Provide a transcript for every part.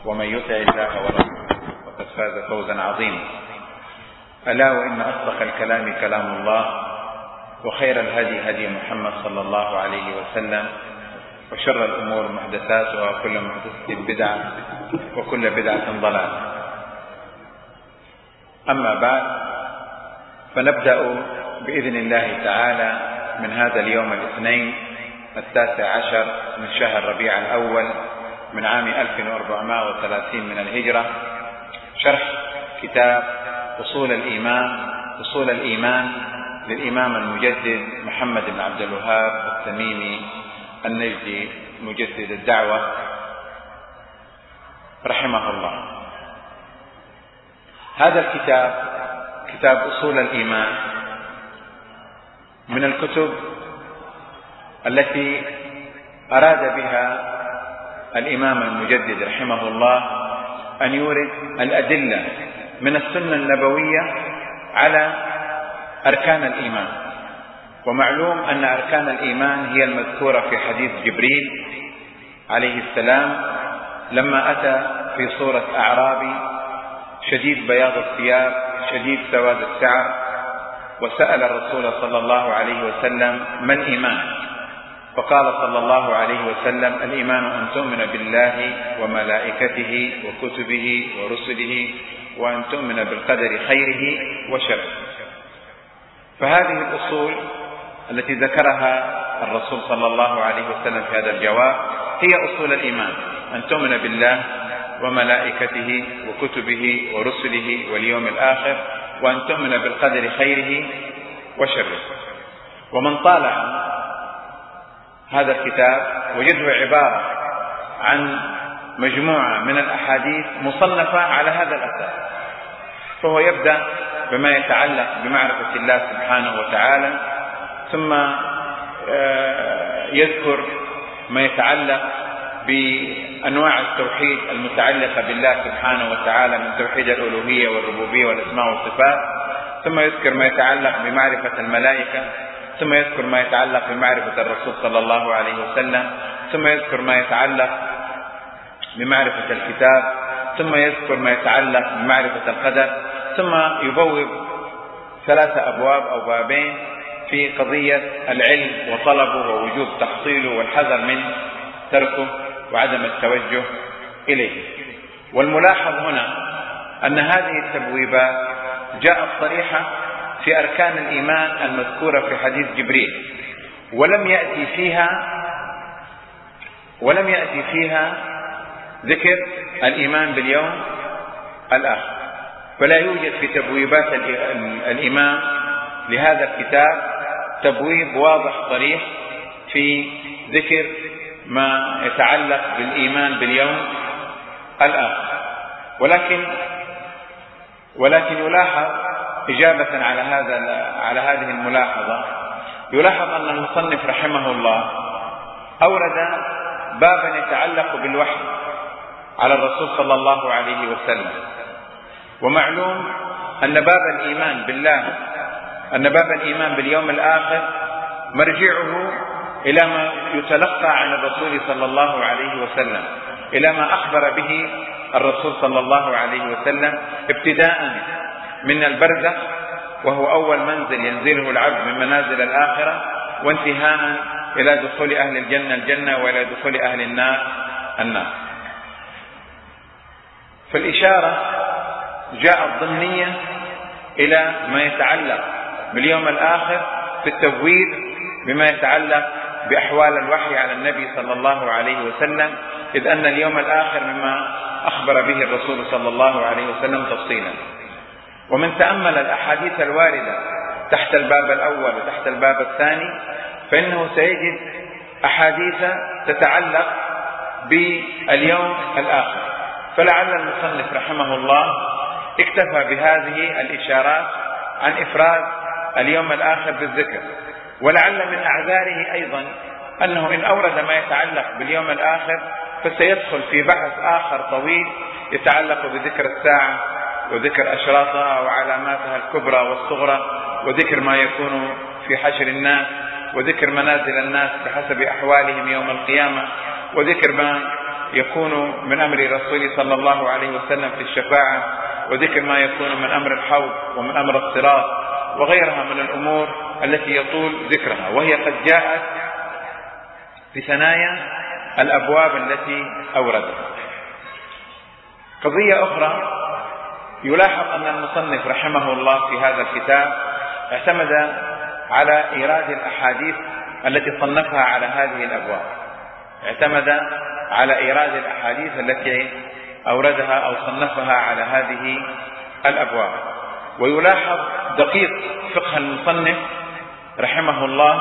ومن يطع الله ورسوله فقد فاز فوزا عظيما. ألا وإن أصدق الكلام كلام الله، وخير الهدي هدي محمد صلى الله عليه وسلم، وشر الأمور محدثاتها، وكل محدثة بدعة، وكل بدعة ضلالة. أما بعد، فنبدأ بإذن الله تعالى من هذا اليوم الاثنين 19 من شهر ربيع الأول من عام 1430 من الهجرة، شرح كتاب أصول الإيمان للإمام المجدد محمد بن عبد الوهاب التميمي النجدي مجدد الدعوة رحمه الله. هذا الكتاب كتاب أصول الإيمان من الكتب التي أراد بها الإمام المجدد رحمه الله أن يورد الأدلة من السنة النبوية على أركان الإيمان. ومعلوم أن أركان الإيمان هي المذكورة في حديث جبريل عليه السلام لما أتى في صورة أعرابي شديد بياض الثياب شديد سواد الشعر، وسأل الرسول صلى الله عليه وسلم: ما الإيمان؟ فقال صلى الله عليه وسلم: الإيمان أن تؤمن بالله وملائكته وكتبه ورسله، وأن تؤمن بالقدر خيره وشره. فهذه الأصول التي ذكرها الرسول صلى الله عليه وسلم في هذا الجواب هي أصول الإيمان: أن تؤمن بالله وملائكته وكتبه ورسله واليوم الآخر، وأن تؤمن بالقدر خيره وشره. ومن طالع هذا الكتاب وجده عبارة عن مجموعة من الأحاديث مصنفة على هذا الأساس. فهو يبدأ بما يتعلق بمعرفة الله سبحانه وتعالى، ثم يذكر ما يتعلق بأنواع التوحيد المتعلقة بالله سبحانه وتعالى من توحيد الألوهية والربوبية والأسماء والصفات، ثم يذكر ما يتعلق بمعرفة الملائكة، ثم يذكر ما يتعلق بمعرفة الرسول صلى الله عليه وسلم، ثم يذكر ما يتعلق بمعرفة الكتاب، ثم يذكر ما يتعلق بمعرفة القدر، ثم يبوب 3 أبواب أو بابين في قضية العلم وطلبه ووجوب تحصيله والحذر من تركه وعدم التوجه إليه. والملاحظ هنا أن هذه التبويبات جاءت صريحة في أركان الإيمان المذكورة في حديث جبريل، ولم يأتي فيها ذكر الإيمان باليوم الآخر. فلا يوجد في تبويبات الإمام لهذا الكتاب تبويب واضح صريح في ذكر ما يتعلق بالإيمان باليوم الآخر، ولكن يلاحظ إجابة على هذه الملاحظة، يلاحظ أن المصنف رحمه الله أورد بابا يتعلق بالوحي على الرسول صلى الله عليه وسلم. ومعلوم أن باب الإيمان باليوم الآخر مرجعه إلى ما يتلقى عن الرسول صلى الله عليه وسلم، إلى ما أخبر به الرسول صلى الله عليه وسلم، ابتداء من البرزخ وهو أول منزل ينزله العبد من منازل الآخرة، وانتهاء إلى دخول أهل الجنة الجنة، وإلى دخول أهل النار النار. فالإشارة جاءت ضمنية إلى ما يتعلق باليوم الآخر في التبويب بما يتعلق بأحوال الوحي على النبي صلى الله عليه وسلم، إذ أن اليوم الآخر مما أخبر به الرسول صلى الله عليه وسلم تفصيلا. ومن تأمل الأحاديث الواردة تحت الباب الأول وتحت الباب الثاني فإنه سيجد أحاديث تتعلق باليوم الآخر. فلعل المصنف رحمه الله اكتفى بهذه الإشارات عن إفراد اليوم الآخر بالذكر، ولعل من أعذاره أيضا أنه إن أورد ما يتعلق باليوم الآخر فسيدخل في بحث آخر طويل يتعلق بذكر الساعة وذكر أشراطها وعلاماتها الكبرى والصغرى، وذكر ما يكون في حشر الناس، وذكر منازل الناس بحسب أحوالهم يوم القيامة، وذكر ما يكون من أمر رسوله صلى الله عليه وسلم في الشفاعة، وذكر ما يكون من أمر الحوض ومن أمر الصراط وغيرها من الأمور التي يطول ذكرها، وهي قد جاءت في ثنايا الأبواب التي أوردها. قضية أخرى، يلاحظ أن المصنف رحمه الله في هذا الكتاب اعتمد على إيراد الأحاديث التي صنفها على هذه الأبواب، اعتمد على إيراد الأحاديث التي أوردها أو صنفها على هذه الأبواب. ويلاحظ دقيق فقه المصنف رحمه الله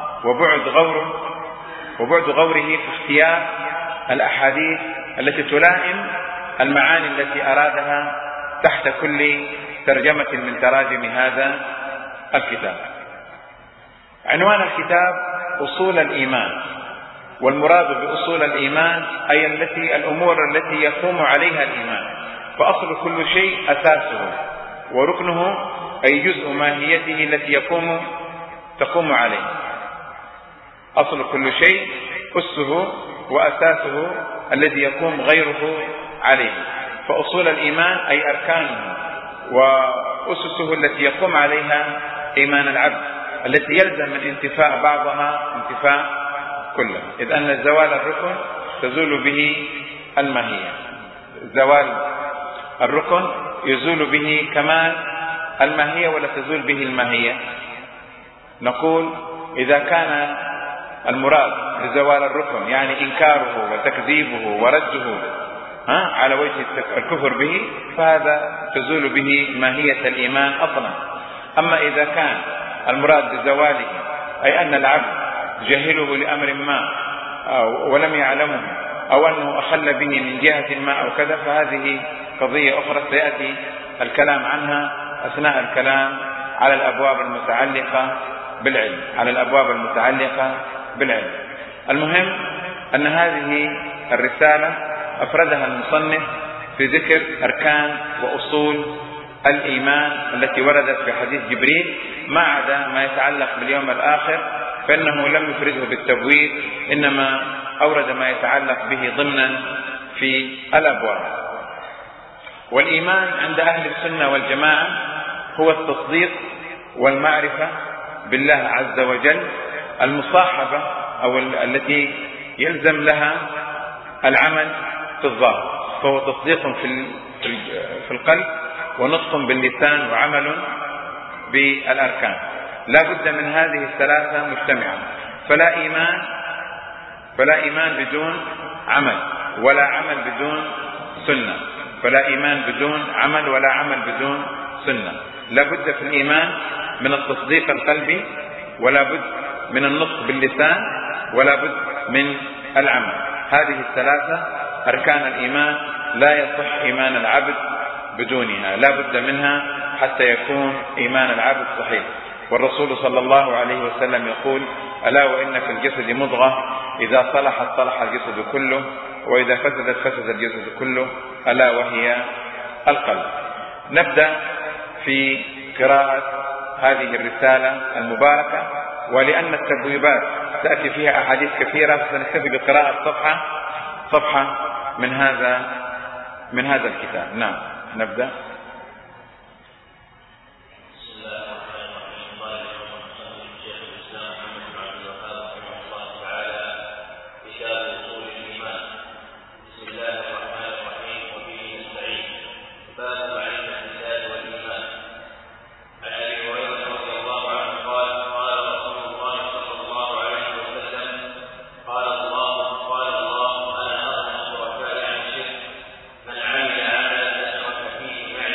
وبعد غوره في اختيار الأحاديث التي تلائم المعاني التي أرادها تحت كل ترجمة من تراجم هذا الكتاب. عنوان الكتاب أصول الإيمان، والمراد بأصول الإيمان أي الأمور التي يقوم عليها الإيمان، فأصل كل شيء أساسه، وركنه أي جزء ماهيته التي تقوم عليه. أصل كل شيء أسه وأساسه الذي يقوم غيره عليه، فأصول الإيمان أي أركانه وأسسه التي يقوم عليها إيمان العبد، التي يلزم من انتفاء بعضها انتفاء كلها، إذ أن زوال الركن تزول به الماهية، زوال الركن يزول به كمال الماهية ولا تزول به الماهية. نقول إذا كان المراد بزوال الركن يعني إنكاره وتكذيبه ورده على وجه الكفر به، فهذا تزول به ماهية الإيمان أصلا. أما إذا كان المراد بزواله أي أن العبد جهله لأمر ما ولم يعلمه، أو أنه أخل به من جهة ما أو كذا، فهذه قضية أخرى سيأتي الكلام عنها أثناء الكلام على الأبواب المتعلقة بالعلم. المهم أن هذه الرسالة أفردها المصنف في ذكر أركان وأصول الإيمان التي وردت في حديث جبريل، ما عدا ما يتعلق باليوم الآخر فإنه لم يفرده بالتبويب، إنما أورد ما يتعلق به ضمنا في الأبواب. والإيمان عند أهل السنة والجماعة هو التصديق والمعرفة بالله عز وجل، المصاحبة أو التي يلزم لها العمل في الظاهر، فهو تصديق في القلب ونطق باللسان وعمل بالأركان. لا بد من هذه الثلاثة مجتمعة، فلا إيمان بدون عمل، ولا عمل بدون سنة، فلا إيمان بدون عمل ولا عمل بدون سنة. لا بد في الإيمان من التصديق القلبي، ولا بد من النطق باللسان، ولا بد من العمل. هذه الثلاثة أركان الإيمان لا يصح إيمان العبد بدونها، لا بد منها حتى يكون إيمان العبد صحيح. والرسول صلى الله عليه وسلم يقول: ألا وإن في الجسد مضغة إذا صلحت صلح الجسد كله، وإذا فسدت فسد الجسد كله، ألا وهي القلب. نبدأ في قراءة هذه الرسالة المباركة، ولأن التبويبات تأتي فيها أحاديث كثيرة فسنكتفي بقراءة صفحة من هذا الكتاب. نعم، نبدأ. من عمل عملا أشرك فيه معي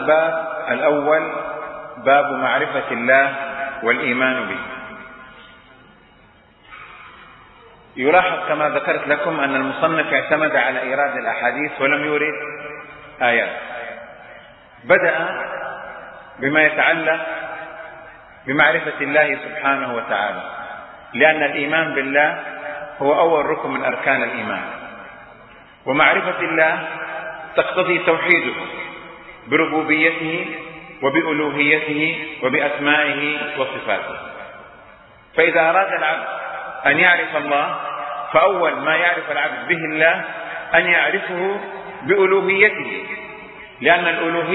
الباب الأول باب معرفة الله والإيمان به. يلاحظ كما ذكرت لكم أن المصنف اعتمد على إيراد الأحاديث ولم يورد آيات. بدأ بما يتعلق بمعرفة الله سبحانه وتعالى، لأن الإيمان بالله هو أول ركن من أركان الإيمان، ومعرفة الله تقتضي توحيده بربوبيته وبألوهيته وبأسمائه وصفاته. فإذا أراد العبد أن يعرف الله فأول ما يعرف العبد به الله أن يعرفه بألوهيته، لأن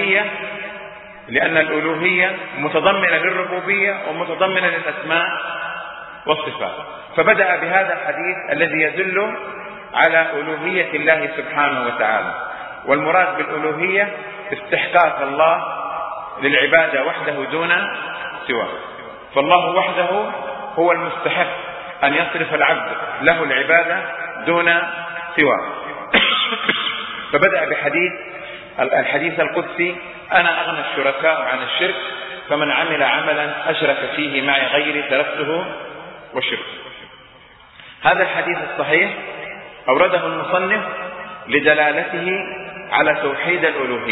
الألوهية متضمنة للربوبية ومتضمنة للأسماء والصفات. فبدأ بهذا الحديث الذي يدل على ألوهية الله سبحانه وتعالى، والمراد بالألوهية استحقاق الله للعبادة وحده دون سواه، فالله وحده هو المستحق أن يصرف العبد له العبادة دون سواه. فبدأ بحديث الحديث القدسي: أنا أغنى الشركاء عن الشرك، فمن عمل عملا أشرك فيه معي غيري تركته وشركه. هذا الحديث الصحيح أورده المصنف لدلالته على توحيد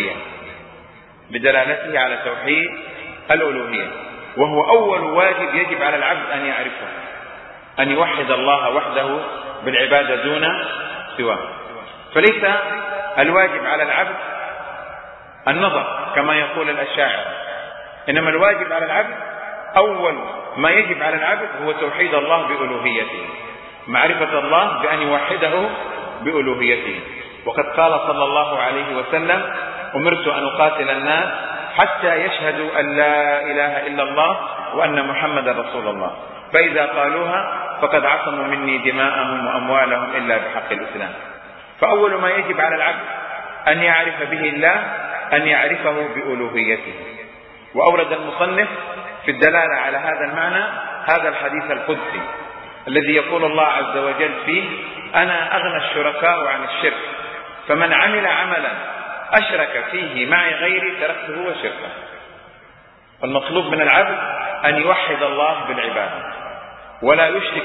الألوهية، وهو أول واجب يجب على العبد أن يعرفه، أن يوحد الله وحده بالعبادة دون سواه. فليس الواجب على العبد النظر كما يقول الأشاعرة، إنما الواجب على العبد أول ما يجب على العبد هو توحيد الله بألوهيته، معرفة الله بأن يوحده بألوهيته. وقد قال صلى الله عليه وسلم: أمرت أن أقاتل الناس حتى يشهدوا أن لا إله إلا الله وأن محمد رسول الله، فإذا قالوها فقد عصموا مني دماءهم وأموالهم إلا بحق الإسلام. فأول ما يجب على العبد أن يعرف به الله أن يعرفه بألوهيته. وأورد المصنف في الدلالة على هذا المعنى هذا الحديث القدسي الذي يقول الله عز وجل فيه: أنا أغنى الشركاء عن الشرك، فمن عمل عملا أشرك فيه معي غيري تركته وشركه. والمطلوب من العبد أن يوحد الله بالعبادة ولا يشرك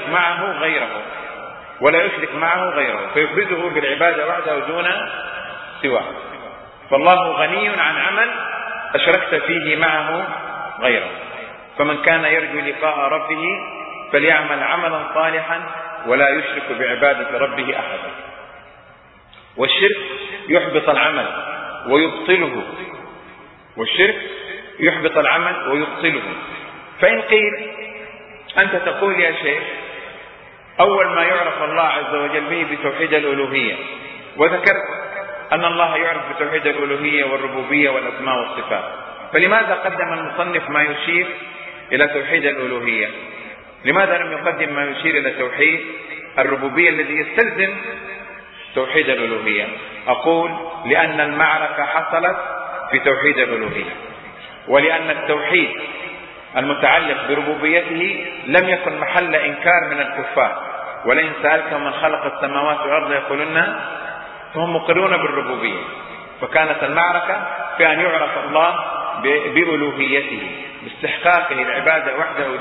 معه غيره فيفرده بالعبادة وحده دون سواه. فالله غني عن عمل أشركت فيه معه غيره، فمن كان يرجو لقاء ربه فليعمل عملا صالحا ولا يشرك بعبادة ربه أحدا. والشرك يحبط العمل ويبطله. فإن قيل أنت تقول يا شيخ أول ما يعرف الله عز وجل به بتوحيد الألوهية، وذكرت أن الله يعرف بتوحيد الألوهية والربوبية والأسماء والصفات، فلماذا قدم المصنف ما يشير إلى توحيد الألوهية؟ لماذا لم يقدم ما يشير إلى توحيد الربوبية الذي يستلزم توحيد الألوهية؟ أقول: لأن المعركة حصلت في توحيد الألوهية، ولأن التوحيد المتعلق بربوبيته لم يكن محل إنكار من الكفار، ولئن سألتهم من خلق السماوات والأرض يقولون، فهم مقرون بالربوبية. فكانت المعركة في أن يعرف الله بألوهيته، باستحقاقه العبادة وحده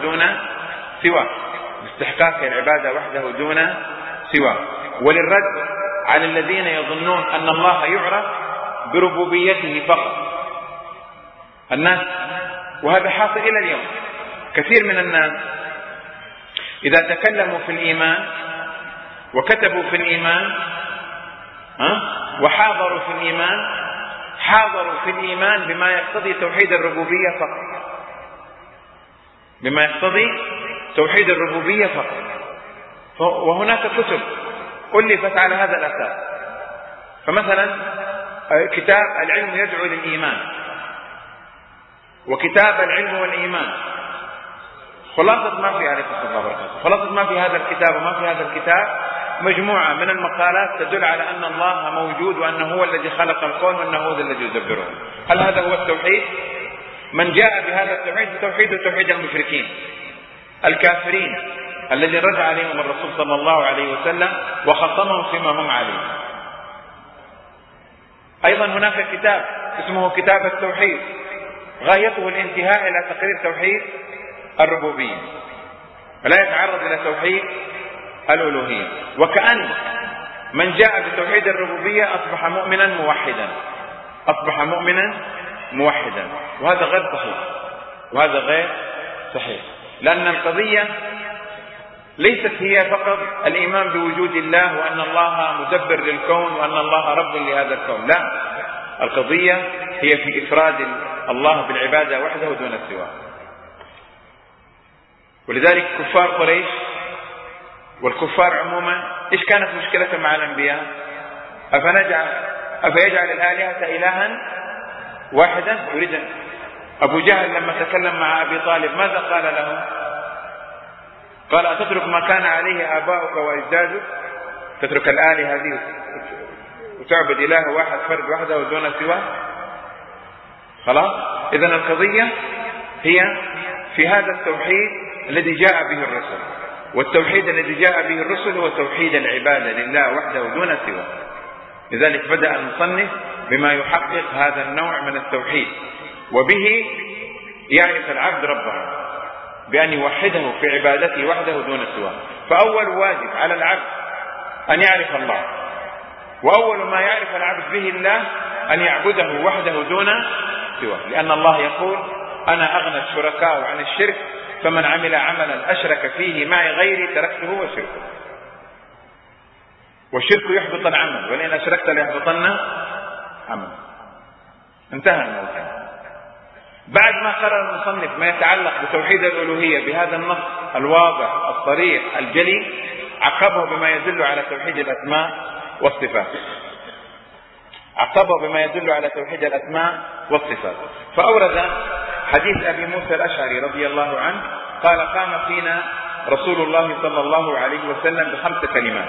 دون سواه. وللرد على الذين يظنون أن الله يعرف بربوبيته فقط الناس، وهذا حاصل إلى اليوم. كثير من الناس إذا تكلموا في الإيمان وكتبوا في الإيمان وحاضروا في الإيمان، حاضروا في الإيمان بما يقتضي توحيد الربوبية فقط، وهناك كتب ألفت على هذا الأساس. فمثلا كتاب العلم يدعو للإيمان، وكتاب العلم والإيمان، خلاصة ما في عليه الصلاة والسلام، خلاصة ما في هذا الكتاب وما في هذا الكتاب مجموعة من المقالات تدل على أن الله موجود وأنه هو الذي خلق الكون وأنه هو الذي يدبره. هل هذا هو التوحيد؟ من جاء بهذا التوحيد توحيد المشركين الكافرين الذي رجع عليهم الرسول صلى الله عليه وسلم وخصمهم فيما هم عليه. أيضا هناك كتاب اسمه كتاب التوحيد، غايته الانتهاء إلى تقرير توحيد الربوبية، ولا يتعرض إلى توحيد الألوهية. وكأن من جاء بتوحيد الربوبية أصبح مؤمنا موحدا، أصبح مؤمنا موحدا، وهذا غير صحيح، وهذا غير صحيح، لأن القضية ليست هي فقط الإيمان بوجود الله وأن الله مدبر للكون وأن الله رب لهذا الكون، لا، القضية هي في إفراد الله بالعبادة وحده دون سواه. ولذلك كفار قريش والكفار عموما إيش كانت مشكلة مع الأنبياء؟ أفيجعل الآلهة إلها واحدا؟ يريد أبو جهل لما تكلم مع أبي طالب ماذا قال له؟ قال أتترك ما كان عليه آباؤك وأجدادك؟ تترك الآلهة هذه وتعبد إله واحد فرد وحده ودون سواه؟ خلاص. إذن القضية هي في هذا التوحيد الذي جاء به الرسل، والتوحيد الذي جاء به الرسل هو توحيد العبادة لله وحده ودون سواه. لذلك بدأ المصنف بما يحقق هذا النوع من التوحيد، وبه يعرف العبد ربه بأن يوحده في عبادته وحده دون سواه. فأول واجب على العبد أن يعرف الله، وأول ما يعرف العبد به الله أن يعبده وحده دون سواه، لأن الله يقول أنا أغنى الشركاء عن الشرك فمن عمل عملا أشرك فيه معي غيري تركته وشركه. والشرك يحبط العمل، ولئن أشركت ليحبطن عمل. انتهى الموضوع. بعد ما قرر المصنف ما يتعلق بتوحيد الألوهية بهذا النص الواضح الصريح الجلي، عقبه بما يدل على توحيد الأسماء والصفات، عقبه بما يدل على توحيد الأسماء والصفات. فأورد حديث أبي موسى الأشعري رضي الله عنه قال قام فينا رسول الله صلى الله عليه وسلم ب5 كلمات.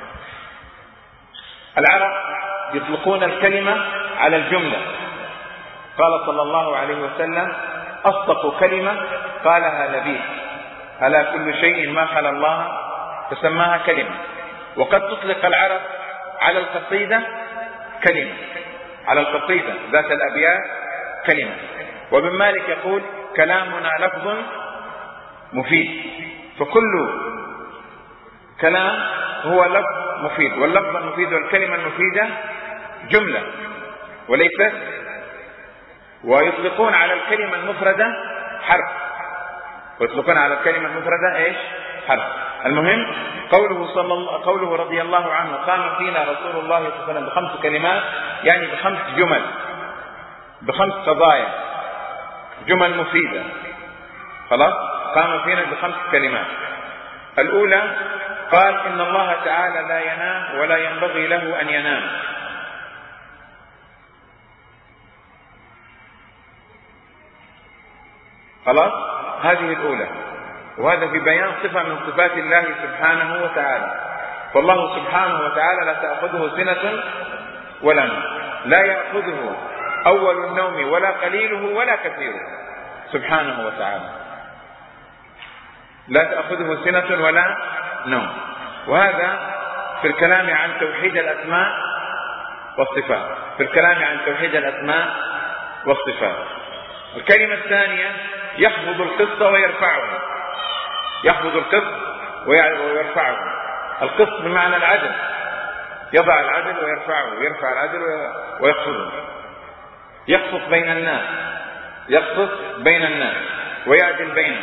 العرب يطلقون الكلمة على الجملة. قال صلى الله عليه وسلم أصدق كلمة قالها لبيد، ألا كل شيء ما خلا الله فسماها كلمة. وقد تطلق العرب على القصيدة كلمة، على القصيدة ذات الأبيات كلمة. وابن مالك يقول كلامنا لفظ مفيد، فكل كلام هو لفظ مفيد، واللفظ المفيد والكلمة المفيدة جملة وليست. ويطلقون على الكلمة المفردة حرف، ويطلقون على الكلمة المفردة ايش؟ حرف. المهم قوله رضي الله عنه قام فينا رسول الله صلى الله عليه وسلم ب5 كلمات، يعني ب5 جمل، ب5 قضايا، جمل مفيدة. خلاص. قام فينا ب5 كلمات. الأولى قال إن الله تعالى لا ينام ولا ينبغي له أن ينام. خلاص. هذه الأولى، وهذا في بيان صفة من صفات الله سبحانه وتعالى. فالله سبحانه وتعالى لا تأخذه سنة ولا نوم، لا يأخذه أول النوم ولا قليله ولا كثيره سبحانه وتعالى، لا تأخذه سنة ولا نوم. وهذا في الكلام عن توحيد الأسماء والصفات، في الكلام عن توحيد الأسماء والصفات. الكلمة الثانية يخفض القسط ويرفعه، يخفض القسط ويرفعه. القسط بمعنى العدل، يضع العدل ويرفعه، يرفع العدل ويخفضه. يقسط بين الناس، يقسط بين الناس ويعدل بينهم.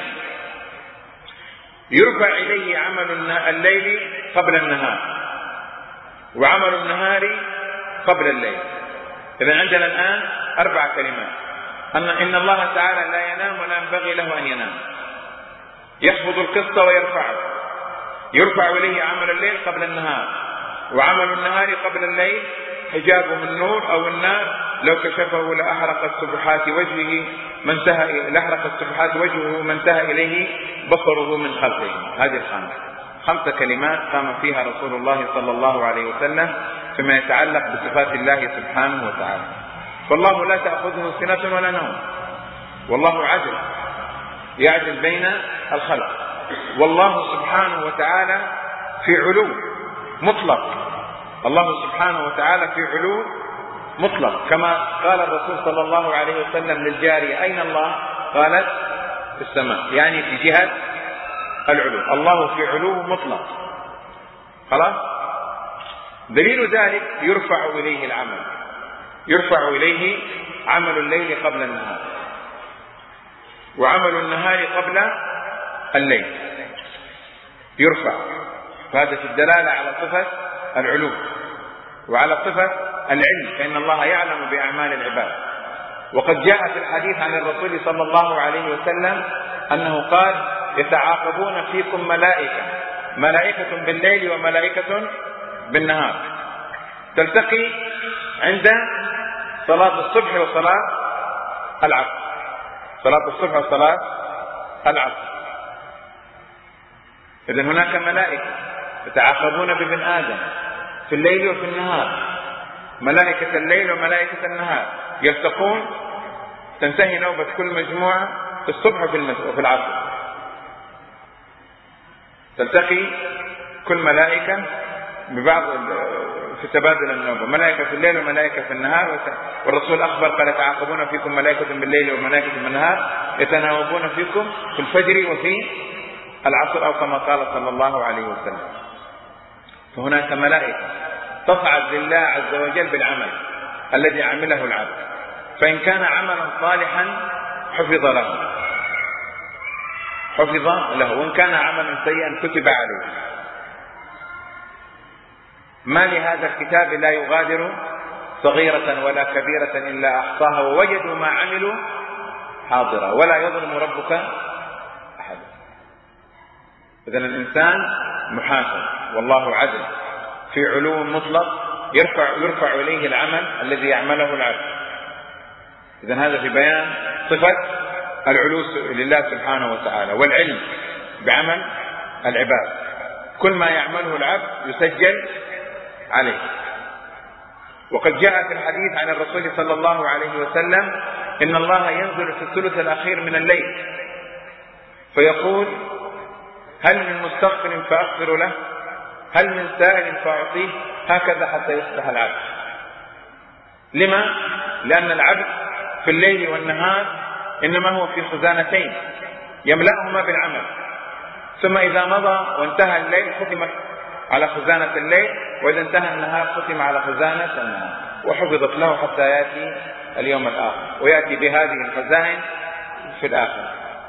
يرفع إليه عمل الليل قبل النهار وعمل النهار قبل الليل. إذن عندنا الآن 4 كلمات. إن الله تعالى لا ينام ولا ينبغي له أن ينام، يخفض القسط ويرفعه، يرفع إليه عمل الليل قبل النهار وعمل النهار قبل الليل، حجابه النور أو النار، لو كشفه لأحرقت سبحات وجهه ما انتهى إليه بصره من خلقه. هذه 5 كلمات قام فيها رسول الله صلى الله عليه وسلم فيما يتعلق بصفات الله سبحانه وتعالى. فالله لا تأخذه سنة ولا نوم، والله عدل، يعدل بين الخلق. والله سبحانه وتعالى في علو مطلق، الله سبحانه وتعالى في علو مطلق، كما قال الرسول صلى الله عليه وسلم للجارية: أين الله؟ قالت: في السماء، يعني في جهة العلو. الله في علو مطلق. خلاص. دليل ذلك يرفع إليه العمل، يرفع إليه عمل الليل قبل النهار، وعمل النهار قبل الليل يرفع. فهذا في الدلالة على صفة العلو وعلى صفة العلم، فإن الله يعلم بأعمال العباد. وقد جاء في الحديث عن الرسول صلى الله عليه وسلم أنه قال: يتعاقبون فيكم ملائكة بالليل وملائكة بالنهار، تلتقي عند صلاة الصبح وصلاة العصر، صلاة الصبح وصلاة العصر. إذن هناك ملائكة يتعاقبون بابن آدم في الليل وفي النهار، ملائكة الليل وملائكة النهار يلتقون، تنتهي نوبة كل مجموعة في الصبح وفي العصر، تلتقي كل ملائكة ببعض في تبادل النوبة، ملائكة في الليل وملائكة في النهار. والرسول أخبر قال: يتعاقبون فيكم ملائكة بالليل وملائكة بالنهار يتناوبون فيكم في الفجر وفي العصر، أو كما قال صلى الله عليه وسلم. فهناك ملائكة تصعد لله عز وجل بالعمل الذي عمله العبد، فإن كان عملا صالحا حفظ له، وإن كان عملا سيئا كتب عليه. ما لهذا الكتاب لا يغادر صغيرة ولا كبيرة إلا أحصاها ووجدوا ما عملوا حاضرا ولا يظلم ربك أحدا. إذن الإنسان محاسب، والله عدل في علو مطلق، يرفع إليه العمل الذي يعمله العبد. إذن هذا في بيان صفة العلو لله سبحانه وتعالى، والعلم بعمل العباد. كل ما يعمله العبد يسجل عليه. وقد جاء في الحديث عن الرسول صلى الله عليه وسلم: إن الله ينزل في الثلث الأخير من الليل فيقول: هل من مستغفر فأغفر له؟ هل من سائل فأعطيه؟ هكذا حتى يصبح العبد. لما؟ لأن العبد في الليل والنهار إنما هو في خزانتين يملأهما بالعمل، ثم إذا مضى وانتهى الليل ختم على خزانة الليل، وإذا انتهى النهار ختم على خزانة النهار، وحفظت له حتى يأتي اليوم الآخر، ويأتي بهذه الخزائن في الآخر.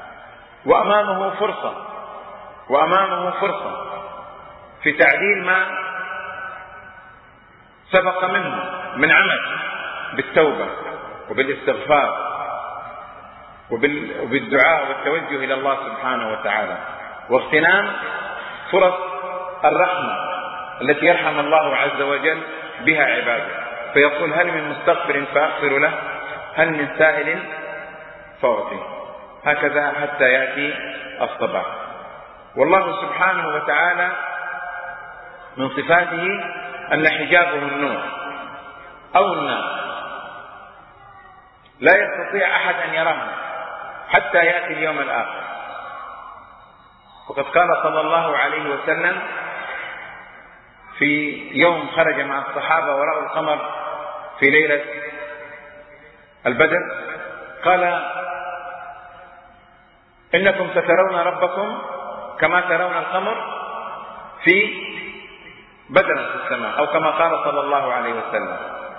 وأمامه فرصة في تعديل ما سبق منه من عمل بالتوبة وبالاستغفار وبالدعاء والتوجه إلى الله سبحانه وتعالى، واغتنام فرص الرحمة التي يرحم الله عز وجل بها عباده، فيقول: هل من مستغفر فأغفر له؟ هل من سائل فأعطيه؟ هكذا حتى يأتي الصباح. والله سبحانه وتعالى من صفاته أن حجابه النور أو النار، لا يستطيع أحد أن يراه حتى يأتي اليوم الآخر. وقد قال صلى الله عليه وسلم في يوم خرج مع الصحابة ورأوا القمر في ليلة البدر، قال: إنكم سترون ربكم كما ترون القمر في بدر في السماء، أو كما قال صلى الله عليه وسلم.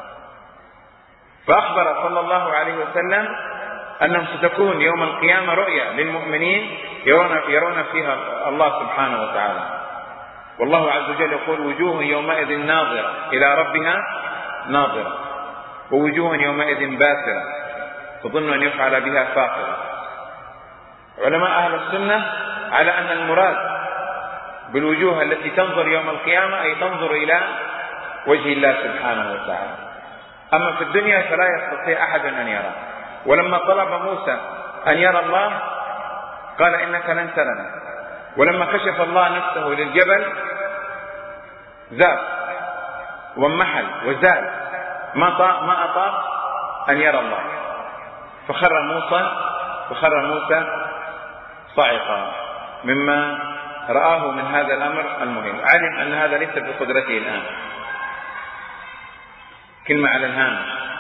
فأخبر صلى الله عليه وسلم أنهم ستكون يوم القيامة رؤيا للمؤمنين يرون فيها الله سبحانه وتعالى. والله عز وجل يقول: وجوه يومئذ ناظرة إلى ربها ناظرة، ووجوه يومئذ باسرة تظن أن يفعل بها فاقرة. علماء أهل السنة على أن المراد بالوجوه التي تنظر يوم القيامة أي تنظر إلى وجه الله سبحانه وتعالى. أما في الدنيا فلا يستطيع أحد أن يرى. ولما طلب موسى أن يرى الله قال: إنك لن ترنا. ولما كشف الله نفسه للجبل ذاب وانمحل وزال، ما أطاق أن يرى الله، فخر موسى صاعقا مما رآه من هذا الأمر المهم. علم أن هذا ليس بقدرته الآن. كلمة على الهامش: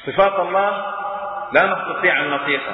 صفات الله لا نستطيع أن نطيقها،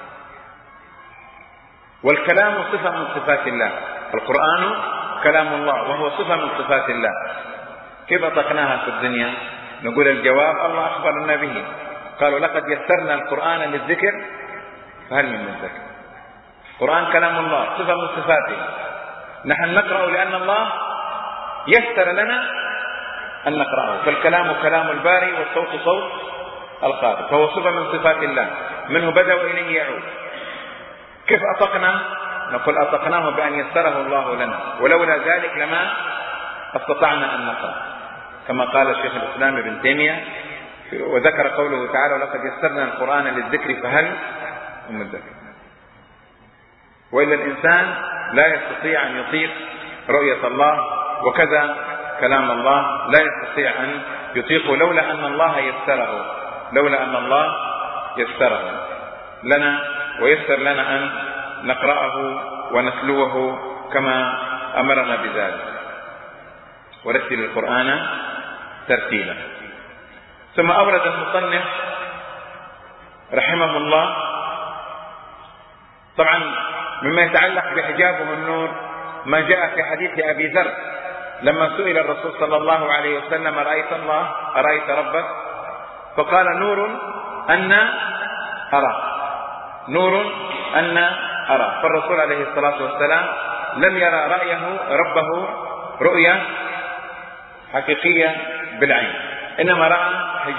والكلام صفة من صفات الله، القرآن كلام الله وهو صفة من صفات الله. كيف أطلقناها في الدنيا؟ نقول الجواب الله أخبرنا به، قالوا لقد يسرنا القرآن للذكر فهل من مدكر. القرآن كلام الله صفة من صفاته، نحن نقرأ لأن الله يسر لنا أن نقرأه، فالكلام كلام الباري والصوت صوت القارئ، فهو صفة من صفات الله، منه بدأ وإليه يعود. كيف أطقنا؟ نقول أطقناه بأن يسره الله لنا، ولولا ذلك لما استطعنا أن نقرأ، كما قال الشيخ الإسلام ابن تيمية وذكر قوله تعالى ولقد يسرنا القرآن للذكر فهل من مدكر. وإلا الإنسان لا يستطيع أن يطيق رؤية الله، وكذا كلام الله لا يستطيع أن يطيقه لولا أن الله يسره لنا ويسر لنا أن نقرأه ونتلوه كما أمرنا بذلك. ورتل القرآن ترتيلا. ثم أورد المصنف رحمه الله طبعا مما يتعلق بحجابه النور ما جاء في حديث أبي ذر لما سئل الرسول صلى الله عليه وسلم أرأيت الله أرأيت ربك؟ فقال نور أن أرى. فالرسول عليه الصلاة والسلام لم يرى ربه رؤية حقيقية بالعين، إنما رأى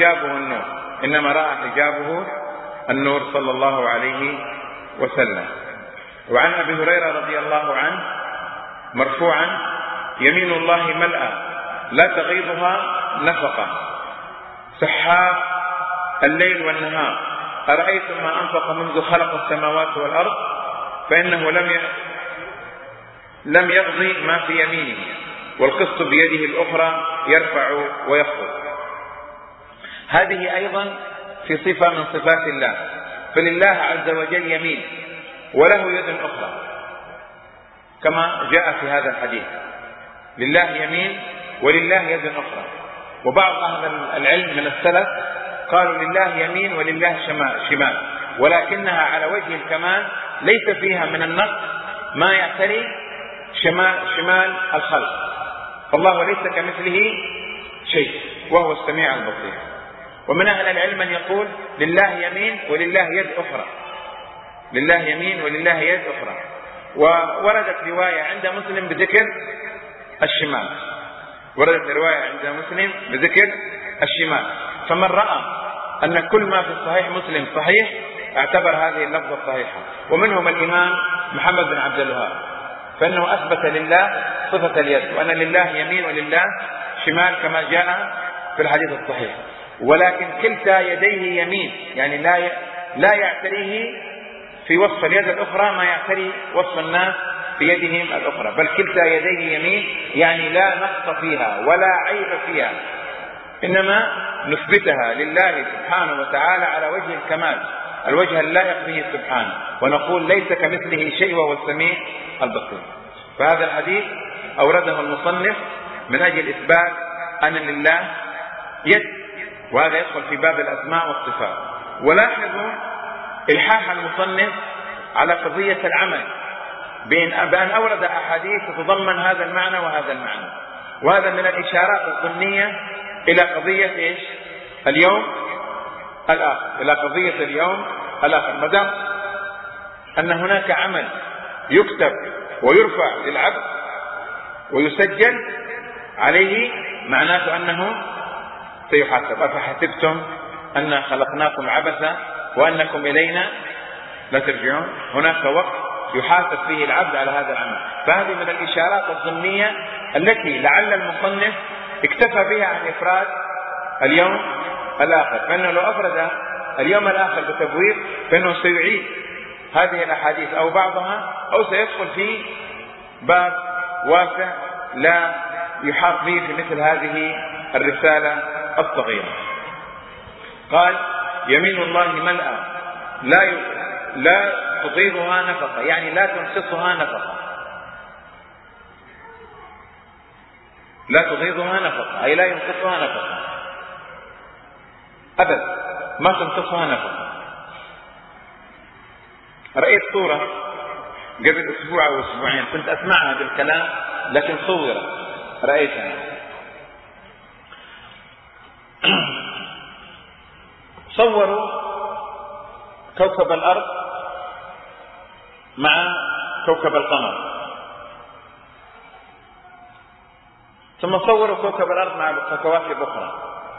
حجابه النور صلى الله عليه وسلم. وعن أبي هريرة رضي الله عنه مرفوعا يمين الله ملأى لا تغيضها نفقة سحاب الليل والنهار أرأيتم ما أنفق منذ خلق السماوات والأرض فإنه لم يغضي ما في يمينه والقسط بيده الأخرى يرفع ويخفض. هذه أيضا في صفة من صفات الله، فلله عز وجل يمين وله يد أخرى كما جاء في هذا الحديث، لله يمين ولله يد أخرى. وبعض أهل العلم من السلف قالوا لله يمين ولله شمال، ولكنها على وجه الكمال ليس فيها من النقص ما يعتري شمال الخلق، فالله ليس كمثله شيء وهو السميع البصير. ومن أهل العلم من يقول لله يمين ولله يد أخرى، ووردت رواية عند مسلم بذكر الشمال، فمن رأى أن كل ما في الصحيح مسلم صحيح اعتبر هذه اللفظة صحيحة. ومنهم الإمام محمد بن عبد الوهاب، فإنه أثبت لله صفة اليد وأن لله يمين ولله شمال كما جاء في الحديث الصحيح، ولكن كلتا يديه يمين، يعني لا يعتريه في وصف اليد الأخرى ما يعتري وصف الناس في يدهم الأخرى، بل كلتا يديه يمين، يعني لا نقص فيها ولا عيب فيها، إنما نثبتها لله سبحانه وتعالى على وجه الكمال، الوجه اللائق به سبحانه، ونقول ليس كمثله شيء وهو السميع البصير. فهذا الحديث أورده المصنف من أجل إثبات أن لله يد، وهذا يدخل في باب الأسماء والصفات. ولاحظوا إلحاح المصنف على قضية العمل بأن أورد أحاديث تتضمن هذا المعنى وهذا المعنى، وهذا من الإشارات الضمنية إلى قضية اليوم الآخر، ما دام أن هناك عمل يكتب ويرفع للعبد ويسجل عليه معناته أنه سيحاسب. أفحسبتم أن خلقناكم عبثا وأنكم إلينا لا ترجعون، هناك وقت يحاسب فيه العبد على هذا العمل. فهذه من الإشارات الضمنية التي لعل المصنف اكتفى بها عن إفراد اليوم الآخر، فإنه لو أفرد اليوم الآخر بتبويب فإنه سيعيد هذه الأحاديث أو بعضها، أو سيدخل في باب واسع لا يحاط به في مثل هذه الرسالة الصغيرة. قال يمين الله ملأى لا تضيغها نفقة، يعني لا تنقصها نفقة، أي لا ينقصها نفقة أبدا. ما تنتصفها نفق. رأيت صورة قبل أسبوع أو أسبوعين، كنت أسمعها بالكلام لكن صورت، رأيتها. صوروا كوكب الأرض مع كوكب القمر، ثم صوروا كوكب الأرض مع كواكب أخرى،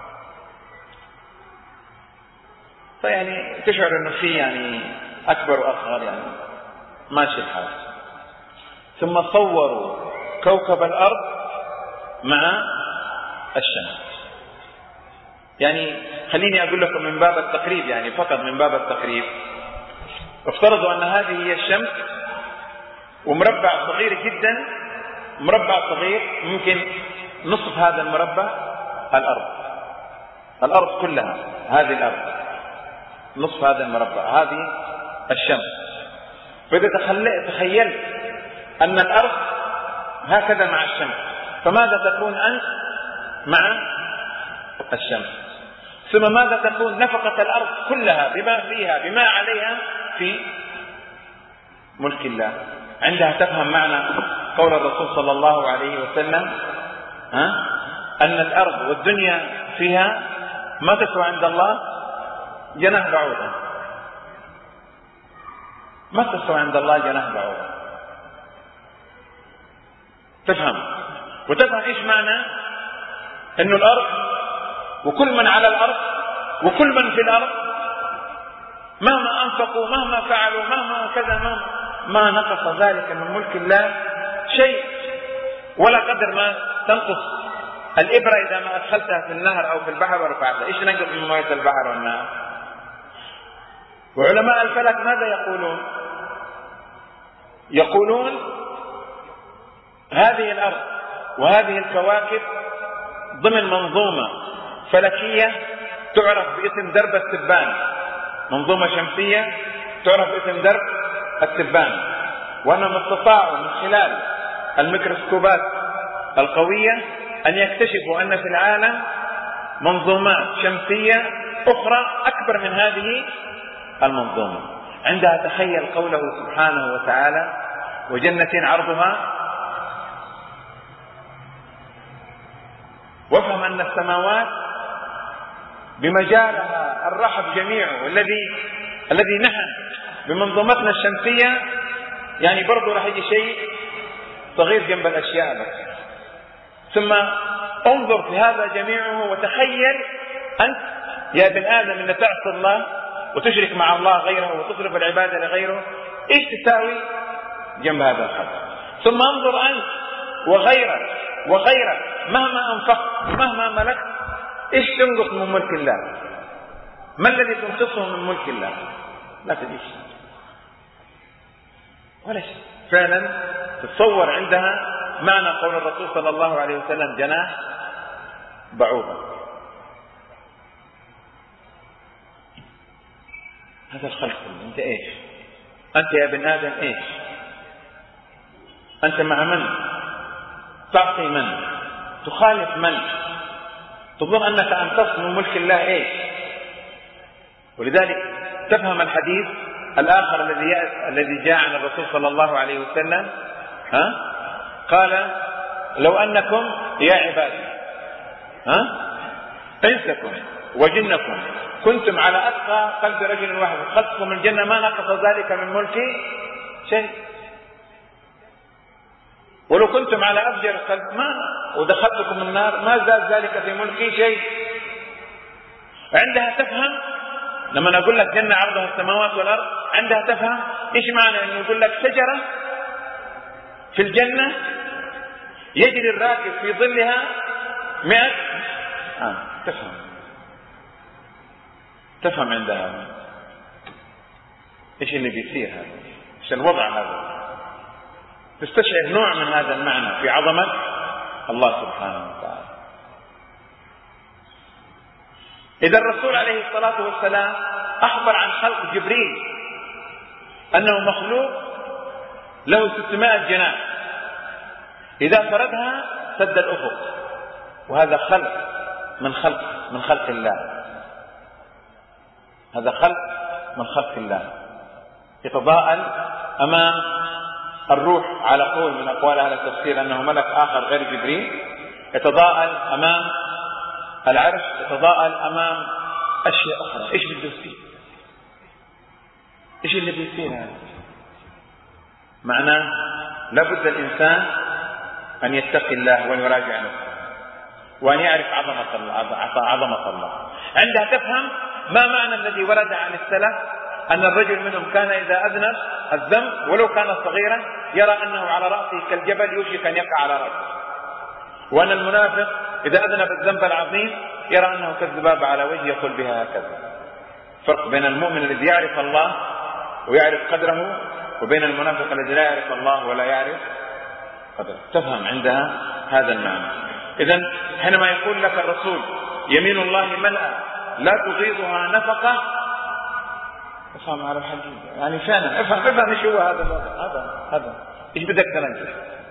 فيعني تشعر أنه في يعني أكبر وأصغر، يعني ماشي الحال. ثم صوروا كوكب الأرض مع الشمس. يعني خليني أقول لكم من باب التقريب، يعني فقط من باب التقريب، افترضوا أن هذه هي الشمس ومربع صغير جدا، مربع صغير ممكن نصف هذا المربع الأرض كلها، هذه الأرض نصف هذا المربع، هذه الشمس. فإذا تخيلت أن الأرض هكذا مع الشمس، فماذا تكون أنت مع الشمس؟ ثم ماذا تكون نفقة الأرض كلها بما فيها بما عليها في ملك الله؟ عندها تفهم معنى قول الرسول صلى الله عليه وسلم أن الأرض والدنيا فيها ما تسوى عند الله جناح بعوضة، ما تسوى عند الله جناح بعوضة. تفهم وتفهم إيش معنى أن الأرض وكل من على الأرض وكل من في الأرض مهما أنفقوا مهما فعلوا مهما كذا ما نقص ذلك من ملك الله شيء، ولا قدر ما تنقص الإبرة إذا ما أدخلتها في النهر أو في البحر ورفعتها. إيش نقص من موية البحر والنهر؟ وعلماء الفلك ماذا يقولون؟ يقولون هذه الأرض وهذه الكواكب ضمن منظومة فلكية تعرف باسم درب التبان، منظومة شمسية تعرف باسم درب التبان، وأنهم استطاعوا من خلال الميكروسكوبات القوية أن يكتشفوا أن في العالم منظومات شمسية أخرى أكبر من هذه المنظومة. عندها تخيل قوله سبحانه وتعالى وجنة عرضها، وافهم أن السماوات بمجالها الرحب جميعه الذي نحن بمنظومتنا الشمسية يعني برضو راح يجي شيء صغير جنب الأشياء بس. ثم انظر في هذا جميعه وتخيل أنت يا ابن آدم أن تعصي الله وتشرك مع الله غيره وتصرف العبادة لغيره، إيش تساوي جنب هذا الخط؟ ثم انظر أنت وغيرك مهما أنفقت مهما ملكت، إيش تنقص من ملك الله؟ ما الذي تنقصه من ملك الله؟ لا تدري شيء ولا شيء. فعلا تتصور عندها معنى قول الرسول صلى الله عليه وسلم جناح بعوضة. هذا الخلق. أنت إيش؟ أنت يا ابن آدم إيش؟ أنت مع من؟ تعصي من؟ تخالف من؟ تظن أنك أنتص من ملك الله إيش؟ ولذلك تفهم الحديث الآخر الذي جاء عن الرسول صلى الله عليه وسلم، قال لو أنكم يا عبادي إنسكم وجنكم كنتم على أتقى قلب رجل واحد خلقكم الجنة ما نقص ذلك من ملكي شيء، ولو كنتم على أفجر قلب ودخلتكم النار ما زاد ذلك في ملكي شيء. عندها تفهم لما نقول لك جنة عرضها السماوات والأرض، عندها تفهم إيش معنى أنه يقول لك شجرة في الجنة يجري الراكب في ظلها 100 تفهم عندها إيش اللي بيصير، هذا إيش الوضع هذا، تستشعر نوع من هذا المعنى في عظمة الله سبحانه وتعالى. إذا الرسول عليه الصلاة والسلام أخبر عن خلق جبريل أنه مخلوق له 600 جناح، إذا فردها سد الأفق، وهذا خلق من خلق الله. هذا خلق من خلق الله، يتضاءل أمام الروح على قول من أقوال أهل التفسير أنه ملك آخر غير جبريل، يتضاءل أمام العرش، يتضاءل أمام أشياء أخرى. إيش بده يصير؟ إيش اللي بيصير هذا؟ معناه لابد الإنسان أن يتقي الله وأن يراجع نفسه وأن يعرف عظمة الله. عندها تفهم ما معنى الذي ورد عن السلف أن الرجل منهم كان إذا أذنب الذنب ولو كان صغيرا يرى أنه على رأسه كالجبل يوشك أن يقع على رأسه، وأن المنافق إذا أذنب الذنب العظيم يرى أنه كالذباب على وجهه يقول بها هكذا. فرق بين المؤمن الذي يعرف الله ويعرف قدره وبين المنافق الذي لا يعرف الله ولا يعرف قدره. تفهم عندها هذا المعنى. إذن حينما يقول لك الرسول يمين الله ملأى لا تغيضها نفقة، افهم على الحقيقة، يعني فعلا افهم ايش هو هذا الوضع. هذا ايش بدك تنجح؟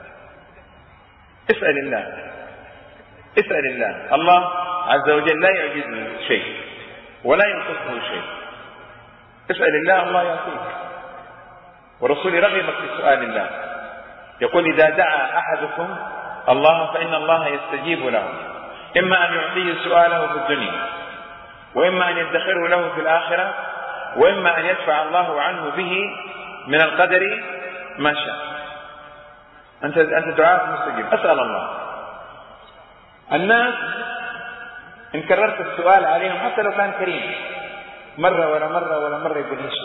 اسأل الله. الله عز وجل لا يعجزه شيء ولا ينقصه شيء. اسأل الله، الله يعطيك. والرسول يرغبك في سؤال الله، يقول إذا دعا أحدكم الله فإن الله يستجيب له، إما أن يعطيه سؤاله في الدنيا، وإما أن يدخره له في الآخرة، وإما أن يدفع الله عنه به من القدر ما شاء. أنت دعاء مستجيب. أسأل الله. الناس إن كررت السؤال عليهم حتى لو كان كريم مرة ولا مرة يقول إيش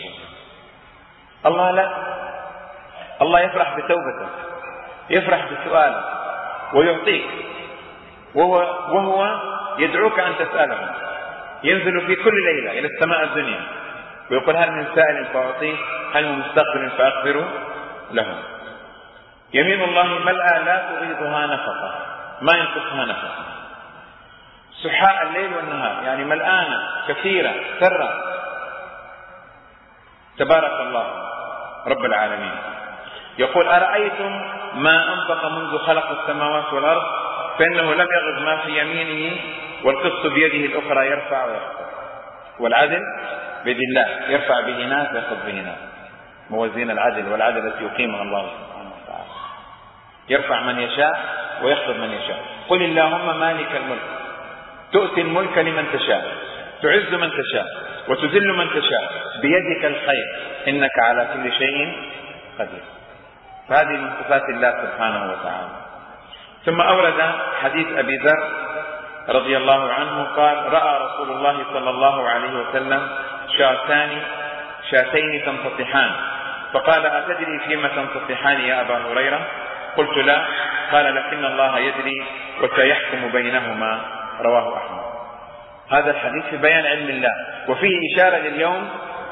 الله لا. الله يفرح بتوبتك، يفرح بسؤالك ويعطيك، وهو يدعوك أن تسأله. ينزل في كل ليلة إلى السماء الدنيا ويقول هل من سائل فأعطيه، هل من مستغفر فأغفر له. يمين الله ملأى لا تغيضها نفقة، ما ينقصها نفقة. سحاء الليل والنهار، يعني ملآنة كثيرة سرة. تبارك الله رب العالمين. يقول أرأيتم ما أنفق منذ خلق السماوات والأرض فإنه لم يغض ما في يمينه، والقسط بيده الأخرى يرفع ويخفض، والعدل بيد الله يرفع به ناس ويخفض به ناس. موازين العدل والعدل التي يقيمها الله سبحانه وتعالى، يرفع من يشاء ويخفض من يشاء. قل اللهم مالك الملك تؤتي الملك لمن تشاء، تعز من تشاء وتذل من تشاء، بيدك الخير إنك على كل شيء قدير. فهذه من صفات الله سبحانه وتعالى. ثم أورد حديث أبي ذر رضي الله عنه قال رأى رسول الله صلى الله عليه وسلم شاتين تنتطحان، فقال أتدري فيما تنتطحان يا أبا هريرة؟ قلت لا. قال لكن الله يدري وسيحكم بينهما. رواه أحمد. هذا الحديث في بيان علم الله وفيه إشارة لليوم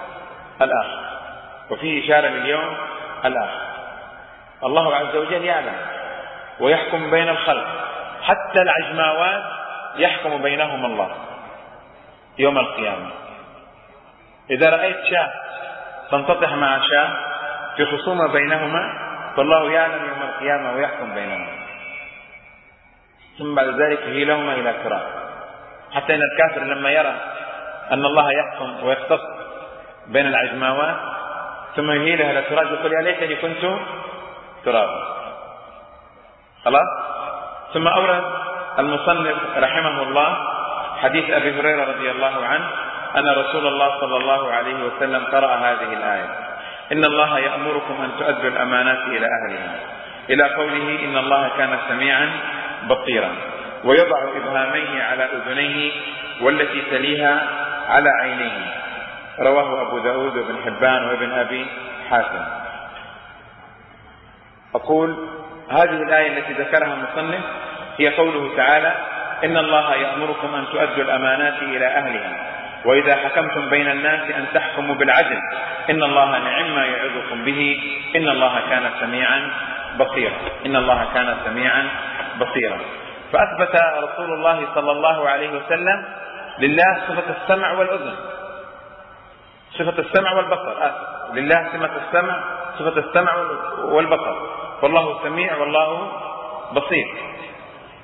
الآخر. الله عز وجل يعلم ويحكم بين الخلق، حتى العجماوات يحكم بينهم الله يوم القيامة. إذا رأيت شاة تنتطح مع شاة في خصومة بينهما فالله يعلم يوم القيامة ويحكم بينهما. ثم بعد ذلك يهيلهما إلى كرام، حتى إن الكافر لما يرى أن الله يحكم ويختص بين العجماوات ثم يهيلها إلى تراب يقول يا ليتني كنت ترابا. خلاص. ثم أورد المصنف رحمه الله حديث أبي هريرة رضي الله عنه أن رسول الله صلى الله عليه وسلم قرأ هذه الآية إن الله يأمركم أن تؤدوا الأمانات إلى أهلها، إلى قوله إن الله كان سميعا بصيرا، ويضع إبهاميه على أذنيه والتي تليها على عينيه. رواه أبو داود وابن حبان وابن أبي حاتم. أقول هذه الآية التي ذكرها المصنف هي قوله تعالى إن الله يأمركم أن تؤدوا الأمانات إلى أهلها، وإذا حكمتم بين الناس أن تحكموا بالعدل، إن الله نعم يعظكم به، إن الله كان سميعا بصيرا. فأثبت رسول الله صلى الله عليه وسلم لله صفة السمع والأذن، صفة السمع والبصر. لله صفة السمع والبصر، والله سميع والله بصير.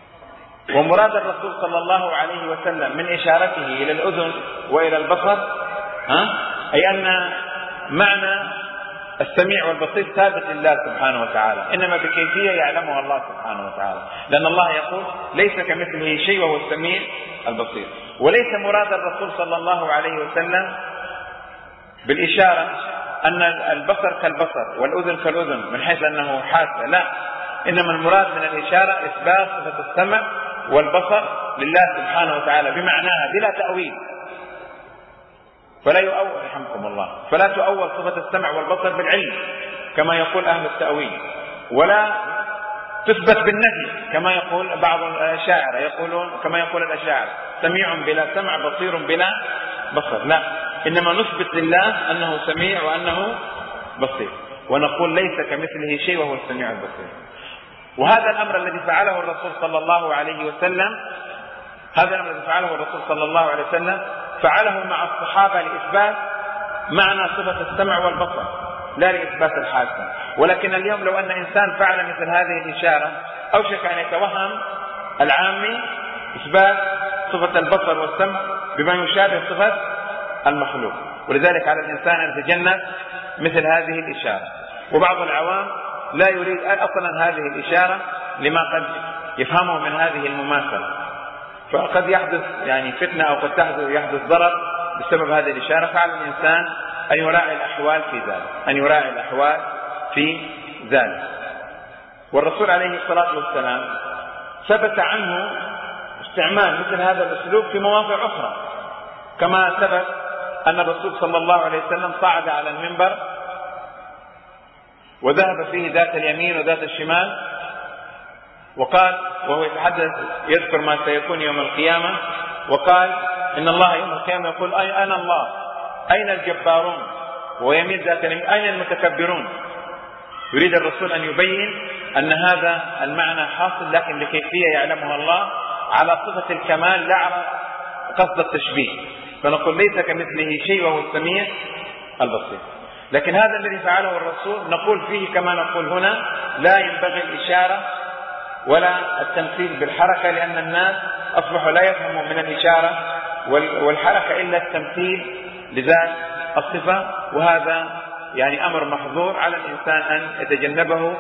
ومراد الرسول صلى الله عليه وسلم من إشارته إلى الأذن وإلى البصر أي أن معنى السميع والبصير ثابت لله سبحانه وتعالى، إنما بكيفية يعلمها الله سبحانه وتعالى، لأن الله يقول ليس كمثله شيء وهو السميع البصير. وليس مراد الرسول صلى الله عليه وسلم بالإشارة أن البصر كالبصر والأذن كالأذن من حيث أنه حاسة، لا، إنما المراد من الإشارة إثبات صفة السمع والبصر لله سبحانه وتعالى بمعناها بلا تأويل، فلا يؤول رحمكم الله، فلا تؤول صفة السمع والبصر بالعلم كما يقول أهل التأويل، ولا تثبت بالنفي كما يقول بعض الأشاعرة، يقولون كما يقول الأشاعرة سميع بلا سمع بصير بلا بصر، لا، إنما نثبت لله أنه سميع وأنه بصير، ونقول ليس كمثله شيء وهو السميع البصير. وهذا الأمر الذي فعله الرسول صلى الله عليه وسلم، هذا الأمر الذي فعله الرسول صلى الله عليه وسلم فعله مع الصحابة لإثبات معنى صفة السمع والبصر لا لإثبات الحاسة. ولكن اليوم لو أن إنسان فعل مثل هذه الإشارة أوشك أن يتوهم العامي إثبات صفة البصر والسمع بما يشابه صفة المخلوق، ولذلك على الإنسان أن يتجنب مثل هذه الإشارة. وبعض العوام لا يريد أصلا هذه الإشارة لما قد يفهمه من هذه المماثلة، فقد يحدث يعني فتنة أو قد يحدث ضرر بسبب هذه الإشارة، فعلى الإنسان أن يراعي الأحوال في ذلك، أن يراعي الأحوال في ذلك. والرسول عليه الصلاة والسلام ثبت عنه استعمال مثل هذا الأسلوب في مواضع أخرى، كما ثبت أن الرسول صلى الله عليه وسلم صعد على المنبر وذهب فيه ذات اليمين وذات الشمال، وقال وهو يتحدث يذكر ما سيكون يوم القيامة، وقال إن الله يوم القيامة يقول أي أنا الله أين الجبارون، ويمين ذات اليمين أين المتكبرون. يريد الرسول أن يبين أن هذا المعنى حاصل لكن بكيفية يعلمها الله على صفة الكمال لا على قصد التشبيه، فنقول ليس كمثله شيء وهو السميع البصير. لكن هذا الذي فعله الرسول نقول فيه كما نقول هنا لا ينبغي الإشارة ولا التمثيل بالحركة، لأن الناس أصبحوا لا يفهموا من الإشارة والحركة إلا التمثيل لذات الصفة، وهذا يعني أمر محظور على الإنسان أن يتجنبه.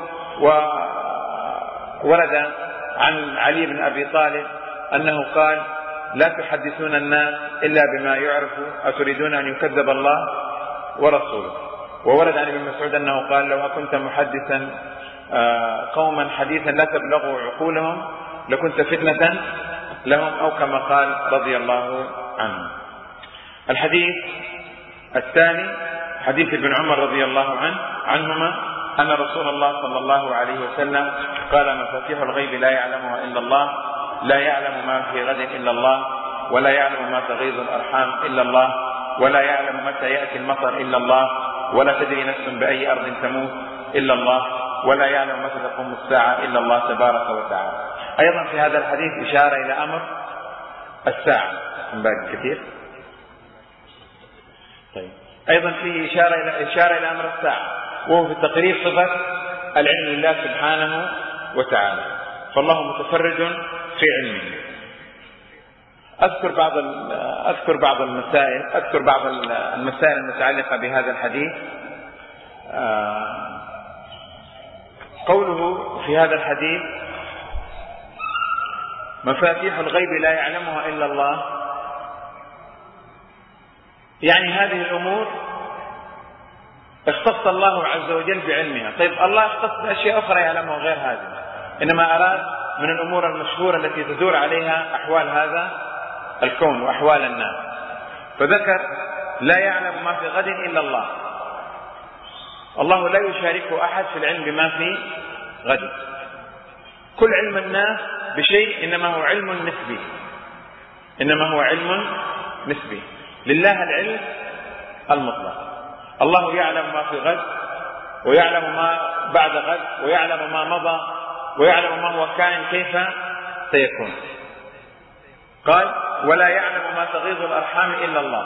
وورد عن علي بن أبي طالب أنه قال لا تحدثون الناس إلا بما يعرفوا أتريدون أن يكذب الله ورسوله. وورد عن ابن مسعود أنه قال لو كنت محدثا قوما حديثا لا تبلغوا عقولهم لكنت فتنة لهم، أو كما قال رضي الله عنه. الحديث الثاني حديث ابن عمر رضي الله عنهما أن رسول الله صلى الله عليه وسلم قال مفاتيح الغيب لا يعلمها إلا الله، لا يعلم ما في غد إلا الله، ولا يعلم ما تغيض الأرحام إلا الله، ولا يعلم متى يأتي المطر إلا الله، ولا تدري نفس بأي أرض تموت إلا الله، ولا يعلم متى تقوم الساعة إلا الله تبارك وتعالى. أيضا في هذا الحديث إشارة إلى أمر الساعة من باقي كثير. طيب. أيضا فيه إشارة إلى أمر الساعة، وهو في تقرير صفة العلم لله سبحانه وتعالى، فالله متفرد في علمه. أذكر بعض المسائل المتعلقة بهذا الحديث. قوله في هذا الحديث مفاتيح الغيب لا يعلمها إلا الله، يعني هذه الأمور اختص الله عز وجل بعلمها. طيب الله اختص بأشياء أخرى يعلمها غير هذه، إنما أراد من الأمور المشهورة التي تدور عليها أحوال هذا الكون وأحوال الناس، فذكر لا يعلم ما في غد إلا الله. الله لا يشاركه أحد في العلم بما في غد، كل علم الناس بشيء إنما هو علم نسبي، لله العلم المطلق. الله يعلم ما في غد، ويعلم ما بعد غد، ويعلم ما مضى، ويعلم ما هو كائن كيف سيكون. قال ولا يعلم ما تغيض الأرحام إلا الله.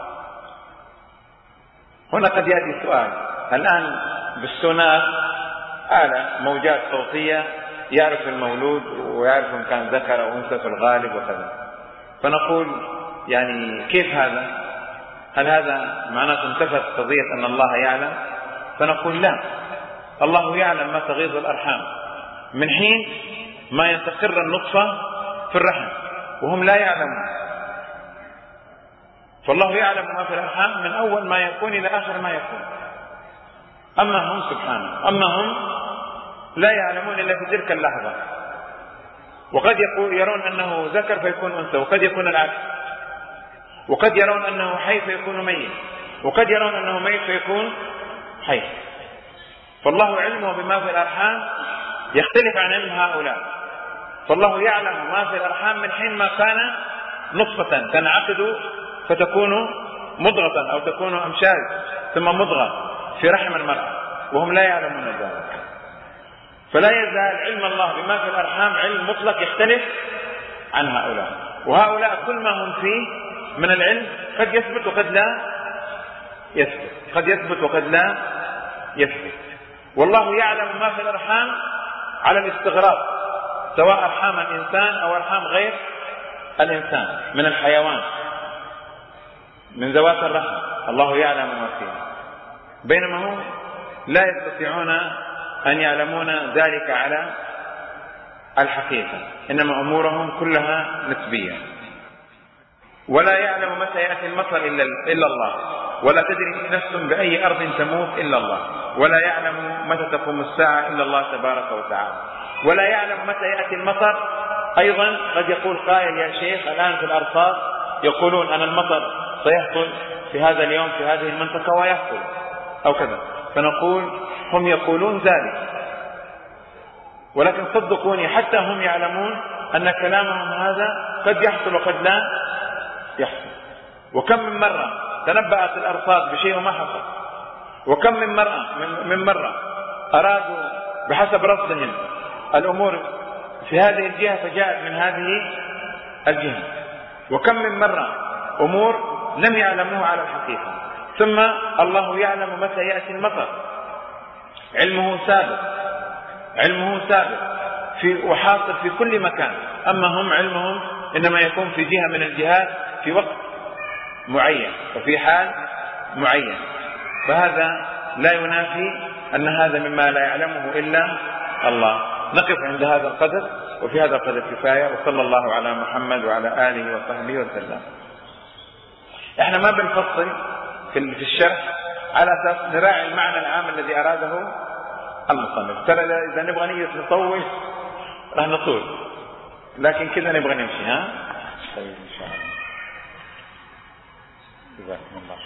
هنا قد يأتي سؤال، الآن بالسونار آلة موجات صوتية يعرف المولود ويعرف إن كان ذكر أو أنثى في الغالب وكذا، فنقول يعني كيف هذا؟ هل هذا معناته انتفت قضية أن الله يعلم؟ فنقول لا، الله يعلم ما تغيض الأرحام من حين ما يستقر النطفة في الرحم وهم لا يعلمون. فالله يعلم ما في الأرحام من أول ما يكون إلى آخر ما يكون. أما هم سبحانه، أما هم لا يعلمون إلا في تلك اللحظة، وقد يرون أنه ذكر فيكون أنثى، وقد يكون العكس، وقد يرون أنه حي فيكون ميت، وقد يرون أنه ميت فيكون حي. فالله علمه بما في الأرحام يختلف عن علم هؤلاء. فالله يعلم ما في الأرحام من حين ما كان نطفة تنعقد فتكون مضغة أو تكون أمشاج ثم مضغة في رحم المرأة، وهم لا يعلمون ذلك. فلا يزال علم الله بما في الأرحام علم مطلق يختلف عن هؤلاء، وهؤلاء كل ما هم فيه من العلم قد يثبت وقد لا يثبت، قد يثبت وقد لا يثبت. والله يعلم ما في الأرحام على الاستغراق، سواء أرحام الإنسان أو أرحام غير الإنسان من الحيوان من ذوات الرحم، الله يعلم ما فيها، بينما هم لا يستطيعون أن يعلمون ذلك على الحقيقة، إنما أمورهم كلها نسبية. ولا يعلم متى يأتي المطر إلا الله، ولا تدري نفس بأي أرض تموت إلا الله، ولا يعلم متى تقوم الساعة إلا الله تبارك وتعالى. ولا يعلم متى يأتي المطر. أيضا قد يقول قائل يا شيخ الآن في الأرصاد يقولون أن المطر سيحصل في هذا اليوم في هذه المنطقة ويحصل أو كذا، فنقول هم يقولون ذلك، ولكن صدقوني حتى هم يعلمون أن كلامهم هذا قد يحصل وقد لا يحصل. وكم من مرة تنبأت الأرصاد بشيء وما حصل، وكم من مرة أرادوا بحسب رصدهم الأمور في هذه الجهة فجاءت من هذه الجهة، وكم من مرة أمور لم يعلموها على الحقيقة. ثم الله يعلم متى يأتي المطر، علمه سابق، علمه سابق وحاصل في كل مكان. أما هم علمهم إنما يكون في جهة من الجهات في وقت معين وفي حال معين، فهذا لا ينافي أن هذا مما لا يعلمه إلا الله. نقف عند هذا القدر، وفي هذا القدر كفاية، وصلى الله على محمد وعلى آله وصحبه وسلم. احنا ما بنفصل في الشرح على أساس نراعي المعنى العام الذي أراده المصنف. ترى إذا نبغى نطول راح نطول، لكن كذا نبغى نمشي. طيب إن شاء الله. جزاكم الله.